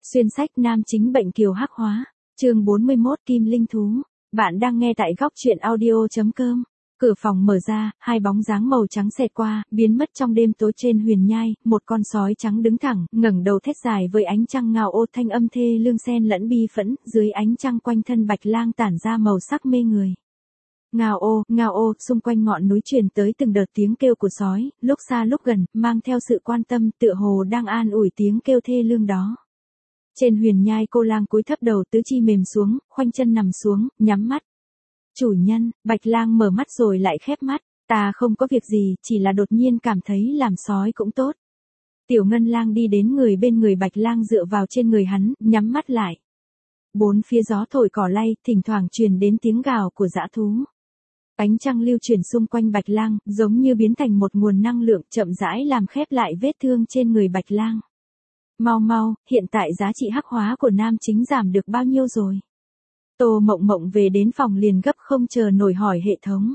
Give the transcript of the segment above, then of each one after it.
Xuyên sách nam chính bệnh kiều hắc hóa. Chương 41 Kim Linh Thú. Bạn đang nghe tại góc truyện audio.com. Cửa phòng mở ra, hai bóng dáng màu trắng xẹt qua, biến mất trong đêm tối trên huyền nhai, một con sói trắng đứng thẳng, ngẩng đầu thét dài với ánh trăng ngao ô, thanh âm thê lương xen lẫn bi phẫn, dưới ánh trăng quanh thân Bạch Lang tản ra màu sắc mê người. Ngao ô, xung quanh ngọn núi truyền tới từng đợt tiếng kêu của sói, lúc xa lúc gần, mang theo sự quan tâm, tựa hồ đang an ủi tiếng kêu thê lương đó. Trên huyền nhai cô lang cúi thấp đầu, tứ chi mềm xuống, khoanh chân nằm xuống, nhắm mắt. Chủ nhân, Bạch Lang mở mắt rồi lại khép mắt. Ta không có việc gì, chỉ là đột nhiên cảm thấy làm sói cũng tốt. Tiểu Ngân Lang đi đến bên người Bạch Lang, dựa vào trên người hắn, nhắm mắt lại. Bốn phía gió thổi cỏ lay, thỉnh thoảng truyền đến tiếng gào của dã thú. Ánh trăng lưu chuyển xung quanh Bạch Lang, giống như biến thành một nguồn năng lượng, chậm rãi làm khép lại vết thương trên người Bạch Lang. Mau, hiện tại giá trị hắc hóa của nam chính giảm được bao nhiêu rồi? Tô Mộng Mộng về đến phòng liền gấp không chờ nổi hỏi hệ thống.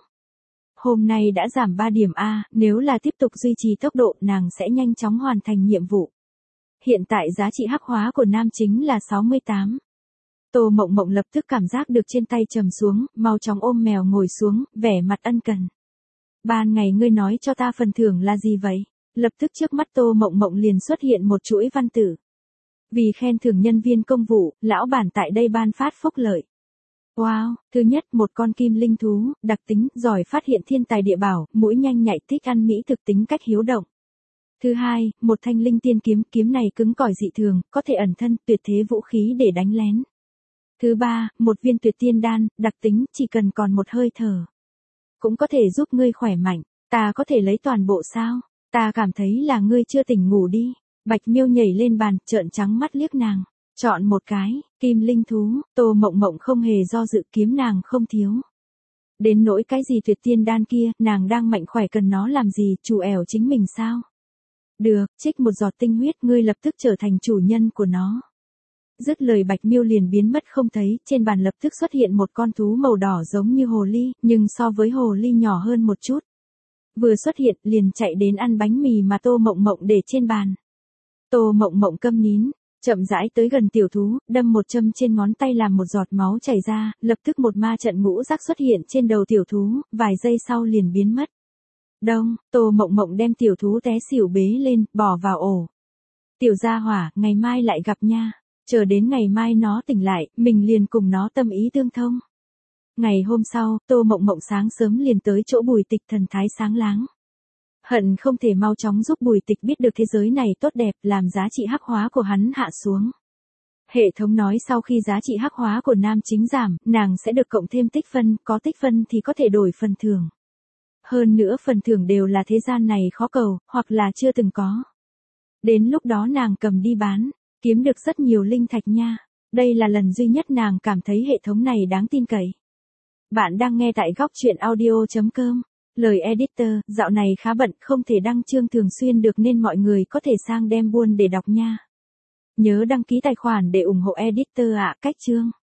Hôm nay đã giảm 3 điểm A, nếu là tiếp tục duy trì tốc độ nàng sẽ nhanh chóng hoàn thành nhiệm vụ. Hiện tại giá trị hắc hóa của nam chính là 68. Tô Mộng Mộng lập tức cảm giác được trên tay trầm xuống, mau chóng ôm mèo ngồi xuống, vẻ mặt ân cần. Ban ngày ngươi nói cho ta phần thưởng là gì vậy? Lập tức trước mắt Tô Mộng Mộng liền xuất hiện một chuỗi văn tự. Vì khen thưởng nhân viên công vụ, lão bản tại đây ban phát phúc lợi. Wow, thứ nhất, một con kim linh thú, đặc tính, giỏi phát hiện thiên tài địa bảo, mũi nhanh nhạy, thích ăn mỹ thực, tính cách hiếu động. Thứ hai, một thanh linh tiên kiếm, kiếm này cứng cỏi dị thường, có thể ẩn thân, tuyệt thế vũ khí để đánh lén. Thứ ba, một viên tuyệt tiên đan, đặc tính, chỉ cần còn một hơi thở, cũng có thể giúp ngươi khỏe mạnh. Ta có thể lấy toàn bộ sao? Ta cảm thấy là ngươi chưa tỉnh ngủ đi. Bạch Miêu nhảy lên bàn, trợn trắng mắt liếc nàng. Chọn một cái, kim linh thú, Tô Mộng Mộng không hề do dự, kiếm nàng không thiếu. Đến nỗi cái gì tuyệt tiên đan kia, nàng đang mạnh khỏe cần nó làm gì, chủ ẻo chính mình sao? Được, trích một giọt tinh huyết, ngươi lập tức trở thành chủ nhân của nó. Dứt lời Bạch Miêu liền biến mất không thấy, trên bàn lập tức xuất hiện một con thú màu đỏ giống như hồ ly, nhưng so với hồ ly nhỏ hơn một chút. Vừa xuất hiện, liền chạy đến ăn bánh mì mà Tô Mộng Mộng để trên bàn. Tô Mộng Mộng câm nín, chậm rãi tới gần tiểu thú, đâm một châm trên ngón tay làm một giọt máu chảy ra, lập tức một ma trận ngũ giác xuất hiện trên đầu tiểu thú, vài giây sau liền biến mất. Đông, Tô Mộng Mộng đem tiểu thú té xỉu bế lên, bỏ vào ổ. Tiểu gia hỏa, ngày mai lại gặp nha. Chờ đến ngày mai nó tỉnh lại, mình liền cùng nó tâm ý tương thông. Ngày hôm sau, Tô Mộng Mộng sáng sớm liền tới chỗ Bùi Tịch, thần thái sáng láng. Hận không thể mau chóng giúp Bùi Tịch biết được thế giới này tốt đẹp, làm giá trị hắc hóa của hắn hạ xuống. Hệ thống nói sau khi giá trị hắc hóa của nam chính giảm, nàng sẽ được cộng thêm tích phân, có tích phân thì có thể đổi phần thưởng. Hơn nữa phần thưởng đều là thế gian này khó cầu, hoặc là chưa từng có. Đến lúc đó nàng cầm đi bán, kiếm được rất nhiều linh thạch nha. Đây là lần duy nhất nàng cảm thấy hệ thống này đáng tin cậy. Bạn đang nghe tại góc truyện audio.com. Lời editor, dạo này khá bận, không thể đăng chương thường xuyên được nên mọi người có thể sang đem buôn để đọc nha. Nhớ đăng ký tài khoản để ủng hộ editor ạ. Cách chương.